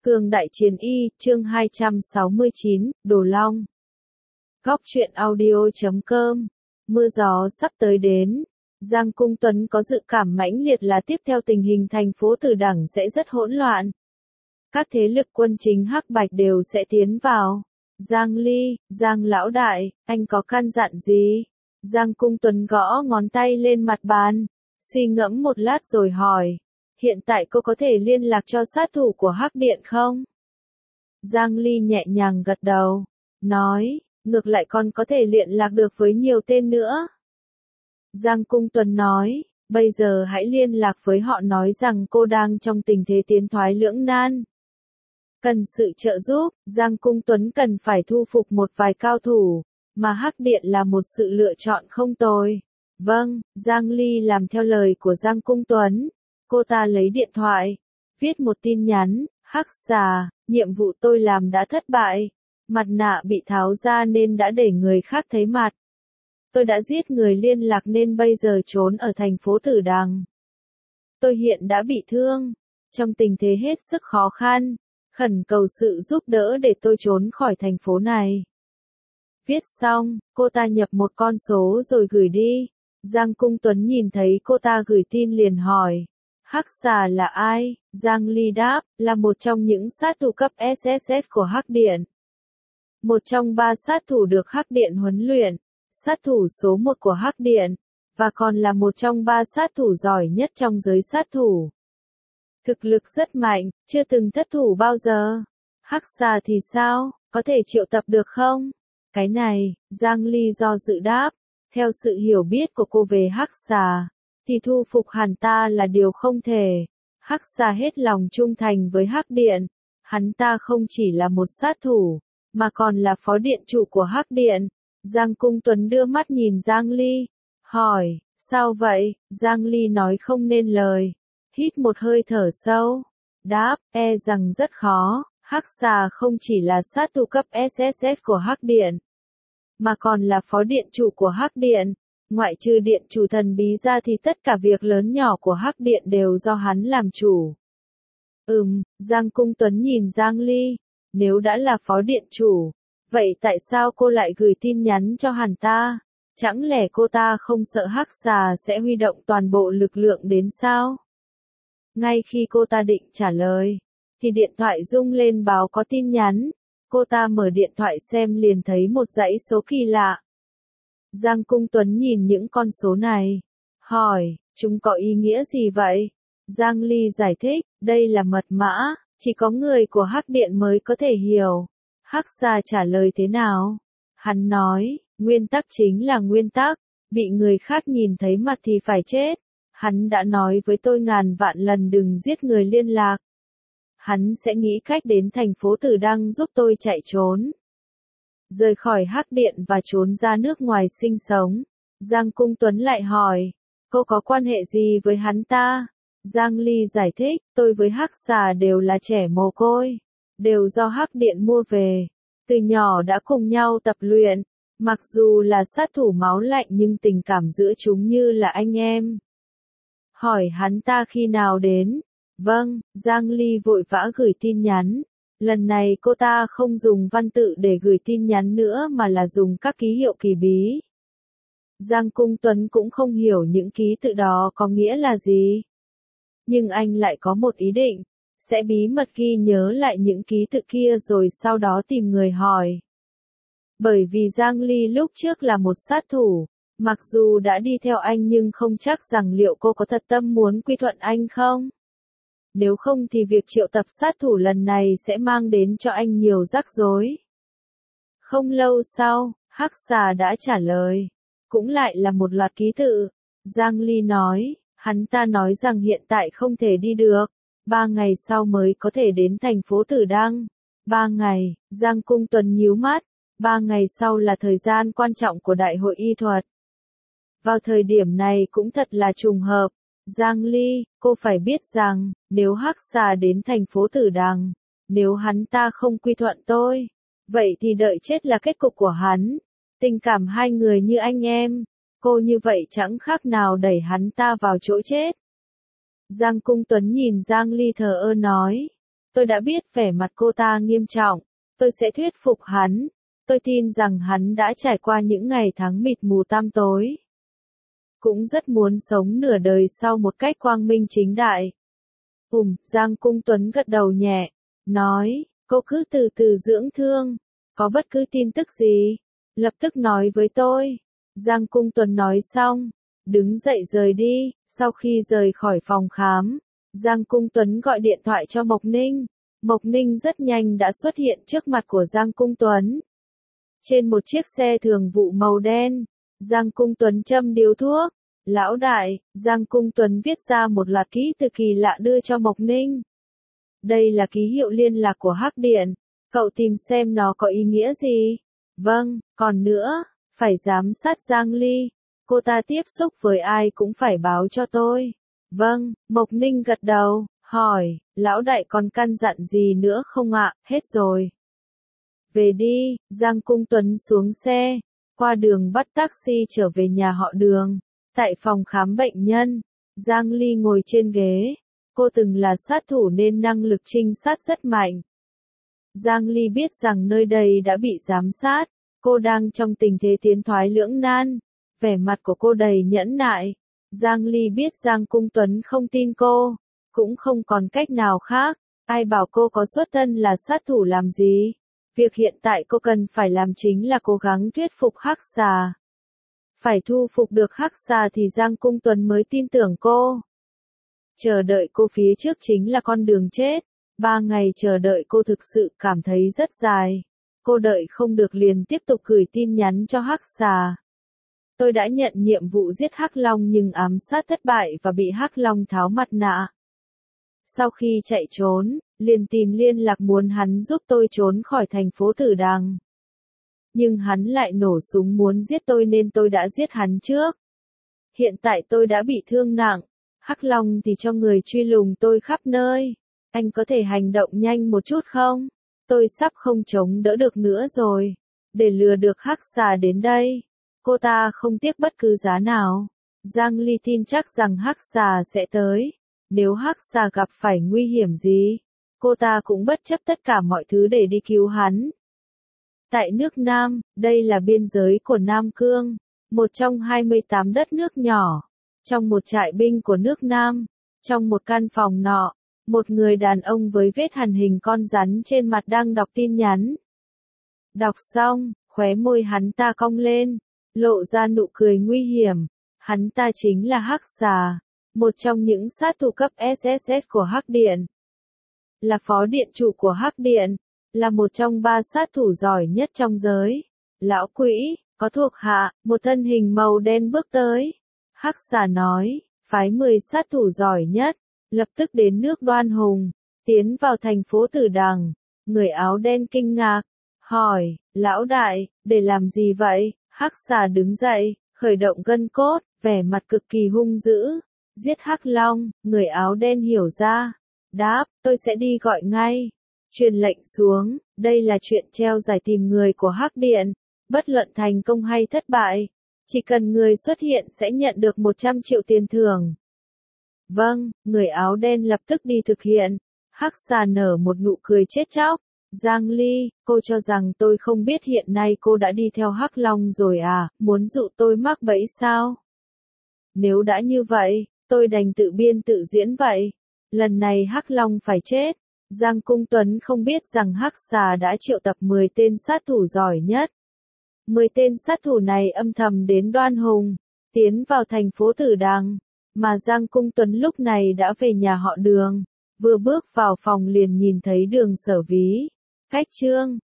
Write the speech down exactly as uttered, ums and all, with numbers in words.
Cường Đại Chiến Y, chương hai trăm sáu mươi chín, Đồ Long. Góc truyện audio chấm com. Mưa gió sắp tới đến. Giang Cung Tuấn có dự cảm mãnh liệt là tiếp theo tình hình thành phố Tử Đẳng sẽ rất hỗn loạn. Các thế lực quân chính Hắc Bạch đều sẽ tiến vào. Giang Ly, Giang Lão Đại, anh có căn dặn gì? Giang Cung Tuấn gõ ngón tay lên mặt bàn, suy ngẫm một lát rồi hỏi. Hiện tại cô có thể liên lạc cho sát thủ của Hắc Điện không? Giang Ly nhẹ nhàng gật đầu, nói, ngược lại còn có thể liên lạc được với nhiều tên nữa. Giang Cung Tuấn nói, bây giờ hãy liên lạc với họ nói rằng cô đang trong tình thế tiến thoái lưỡng nan. Cần sự trợ giúp, Giang Cung Tuấn cần phải thu phục một vài cao thủ, mà Hắc Điện là một sự lựa chọn không tồi. Vâng, Giang Ly làm theo lời của Giang Cung Tuấn. Cô ta lấy điện thoại, viết một tin nhắn, Hắc Xà, nhiệm vụ tôi làm đã thất bại, mặt nạ bị tháo ra nên đã để người khác thấy mặt. Tôi đã giết người liên lạc nên bây giờ trốn ở thành phố Tử Đằng. Tôi hiện đã bị thương, trong tình thế hết sức khó khăn, khẩn cầu sự giúp đỡ để tôi trốn khỏi thành phố này. Viết xong, cô ta nhập một con số rồi gửi đi. Giang Cung Tuấn nhìn thấy cô ta gửi tin liền hỏi. Hắc Xà là ai? Giang Ly đáp, là một trong những sát thủ cấp ét ét ét của Hắc Điện. Một trong ba sát thủ được Hắc Điện huấn luyện, sát thủ số một của Hắc Điện, và còn là một trong ba sát thủ giỏi nhất trong giới sát thủ. Thực lực rất mạnh, chưa từng thất thủ bao giờ. Hắc Xà thì sao, có thể triệu tập được không? Cái này, Giang Ly do dự đáp, theo sự hiểu biết của cô về Hắc Xà, thì thu phục hắn ta là điều không thể. Hắc Xà hết lòng trung thành với Hắc Điện, hắn ta không chỉ là một sát thủ, mà còn là phó điện chủ của Hắc Điện. Giang Cung Tuấn đưa mắt nhìn Giang Ly, hỏi, sao vậy? Giang Ly nói không nên lời, hít một hơi thở sâu, đáp, e rằng rất khó. Hắc Xà không chỉ là sát thủ cấp ét ét ét của Hắc Điện, mà còn là phó điện chủ của Hắc Điện. Ngoại trừ điện chủ thần bí ra thì tất cả việc lớn nhỏ của Hắc Điện đều do hắn làm chủ. Ừm, Giang Cung Tuấn nhìn Giang Ly, nếu đã là phó điện chủ, vậy tại sao cô lại gửi tin nhắn cho hắn ta? Chẳng lẽ cô ta không sợ Hắc Xà sẽ huy động toàn bộ lực lượng đến sao? Ngay khi cô ta định trả lời, thì điện thoại rung lên báo có tin nhắn. Cô ta mở điện thoại xem liền thấy một dãy số kỳ lạ. Giang Cung Tuấn nhìn những con số này, hỏi, chúng có ý nghĩa gì vậy? Giang Ly giải thích, đây là mật mã, chỉ có người của Hắc Điện mới có thể hiểu. Hắc Xà trả lời thế nào? Hắn nói, nguyên tắc chính là nguyên tắc, bị người khác nhìn thấy mặt thì phải chết. Hắn đã nói với tôi ngàn vạn lần đừng giết người liên lạc. Hắn sẽ nghĩ cách đến thành phố Tử Đăng giúp tôi chạy trốn, rời khỏi Hắc Điện và trốn ra nước ngoài sinh sống. Giang Cung Tuấn lại hỏi, cô có quan hệ gì với hắn ta? Giang Ly giải thích, tôi với Hắc Xà đều là trẻ mồ côi, đều do Hắc Điện mua về. Từ nhỏ đã cùng nhau tập luyện, mặc dù là sát thủ máu lạnh nhưng tình cảm giữa chúng như là anh em. Hỏi hắn ta khi nào đến? Vâng, Giang Ly vội vã gửi tin nhắn. Lần này cô ta không dùng văn tự để gửi tin nhắn nữa mà là dùng các ký hiệu kỳ bí. Giang Cung Tuấn cũng không hiểu những ký tự đó có nghĩa là gì. Nhưng anh lại có một ý định, sẽ bí mật ghi nhớ lại những ký tự kia rồi sau đó tìm người hỏi. Bởi vì Giang Ly lúc trước là một sát thủ, mặc dù đã đi theo anh nhưng không chắc rằng liệu cô có thật tâm muốn quy thuận anh không? Nếu không thì việc triệu tập sát thủ lần này sẽ mang đến cho anh nhiều rắc rối. Không lâu sau, Hắc Xà đã trả lời. Cũng lại là một loạt ký tự. Giang Ly nói, hắn ta nói rằng hiện tại không thể đi được. Ba ngày sau mới có thể đến thành phố Tử Đăng. Ba ngày, Giang Cung Tuấn nhíu mắt. Ba ngày sau là thời gian quan trọng của Đại hội y thuật. Vào thời điểm này cũng thật là trùng hợp. Giang Ly, cô phải biết rằng, nếu Hắc Xà đến thành phố Tử Đằng, nếu hắn ta không quy thuận tôi, vậy thì đợi chết là kết cục của hắn. Tình cảm hai người như anh em, cô như vậy chẳng khác nào đẩy hắn ta vào chỗ chết. Giang Cung Tuấn nhìn Giang Ly thờ ơ nói, Tôi đã biết vẻ mặt cô ta nghiêm trọng. Tôi sẽ thuyết phục hắn. Tôi tin rằng hắn đã trải qua những ngày tháng mịt mù tăm tối. Cũng rất muốn sống nửa đời sau một cách quang minh chính đại. Ừm, Giang Cung Tuấn gật đầu nhẹ, nói, cô cứ từ từ dưỡng thương. Có bất cứ tin tức gì, lập tức nói với tôi. Giang Cung Tuấn nói xong, đứng dậy rời đi. Sau khi rời khỏi phòng khám, Giang Cung Tuấn gọi điện thoại cho Mộc Ninh. Mộc Ninh rất nhanh đã xuất hiện trước mặt của Giang Cung Tuấn. Trên một chiếc xe thường vụ màu đen, Giang Cung Tuấn châm điếu thuốc. Lão đại, Giang Cung Tuấn viết ra một loạt ký tự kỳ lạ đưa cho Mộc Ninh. Đây là ký hiệu liên lạc của Hắc Điện. Cậu tìm xem nó có ý nghĩa gì? Vâng, còn nữa, phải giám sát Giang Ly. Cô ta tiếp xúc với ai cũng phải báo cho tôi. Vâng, Mộc Ninh gật đầu, hỏi, lão đại còn căn dặn gì nữa không ạ? Hết rồi. Về đi, Giang Cung Tuấn xuống xe, qua đường bắt taxi trở về nhà họ Đường. Tại phòng khám bệnh nhân, Giang Ly ngồi trên ghế. Cô từng là sát thủ nên năng lực trinh sát rất mạnh. Giang Ly biết rằng nơi đây đã bị giám sát. Cô đang trong tình thế tiến thoái lưỡng nan. Vẻ mặt của cô đầy nhẫn nại. Giang Ly biết Giang Cung Tuấn không tin cô. Cũng không còn cách nào khác. Ai bảo cô có xuất thân là sát thủ làm gì. Việc hiện tại cô cần phải làm chính là cố gắng thuyết phục Hắc Xà. Phải thu phục được Hắc Xà thì Giang Cung Tuấn mới tin tưởng cô. Chờ đợi cô phía trước chính là con đường chết. Ba ngày chờ đợi cô thực sự cảm thấy rất dài. Cô đợi không được liền tiếp tục gửi tin nhắn cho Hắc Xà. Tôi đã nhận nhiệm vụ giết Hắc Long nhưng ám sát thất bại và bị Hắc Long tháo mặt nạ. Sau khi chạy trốn, liền tìm liên lạc muốn hắn giúp tôi trốn khỏi thành phố Tử Đằng. Nhưng hắn lại nổ súng muốn giết tôi nên tôi đã giết hắn trước. Hiện tại tôi đã bị thương nặng. Hắc Long thì cho người truy lùng tôi khắp nơi. Anh có thể hành động nhanh một chút không? Tôi sắp không chống đỡ được nữa rồi. Để lừa được Hắc Xà đến đây, cô ta không tiếc bất cứ giá nào. Giang Ly tin chắc rằng Hắc Xà sẽ tới. Nếu Hắc Xà gặp phải nguy hiểm gì, cô ta cũng bất chấp tất cả mọi thứ để đi cứu hắn. Tại nước Nam, đây là biên giới của Nam Cương, một trong hai mươi tám đất nước nhỏ. Trong một trại binh của nước Nam, trong một căn phòng nọ, một người đàn ông với vết hằn hình con rắn trên mặt đang đọc tin nhắn. Đọc xong, khóe môi hắn ta cong lên, lộ ra nụ cười nguy hiểm. Hắn ta chính là Hắc Xà, một trong những sát thủ cấp ét ét ét của Hắc Điện. Là phó điện chủ của Hắc Điện, là một trong ba sát thủ giỏi nhất trong giới. Lão quỷ, có thuộc hạ, một thân hình màu đen bước tới. Hắc Xà nói, phái mười sát thủ giỏi nhất, lập tức đến nước Đoan Hùng, tiến vào thành phố Tử Đằng. Người áo đen kinh ngạc, hỏi, lão đại, để làm gì vậy? Hắc Xà đứng dậy, khởi động gân cốt, vẻ mặt cực kỳ hung dữ. Giết Hắc Long, người áo đen hiểu ra. Đáp, tôi sẽ đi gọi ngay. Truyền lệnh xuống, đây là chuyện treo giải tìm người của Hắc Điện. Bất luận thành công hay thất bại, chỉ cần người xuất hiện sẽ nhận được một trăm triệu tiền thưởng. Vâng, người áo đen lập tức đi thực hiện. Hắc Xà nở một nụ cười chết chóc. Giang Ly, cô cho rằng tôi không biết hiện nay cô đã đi theo Hắc Long rồi à, muốn dụ tôi mắc bẫy sao? Nếu đã như vậy, tôi đành tự biên tự diễn vậy. Lần này Hắc Long phải chết. Giang Cung Tuấn không biết rằng Hắc Xà đã triệu tập mười tên sát thủ giỏi nhất. mười tên sát thủ này âm thầm đến Đoan Hùng, tiến vào thành phố Tử Đằng, mà Giang Cung Tuấn lúc này đã về nhà họ Đường, vừa bước vào phòng liền nhìn thấy Đường Sở Ví. Cách chương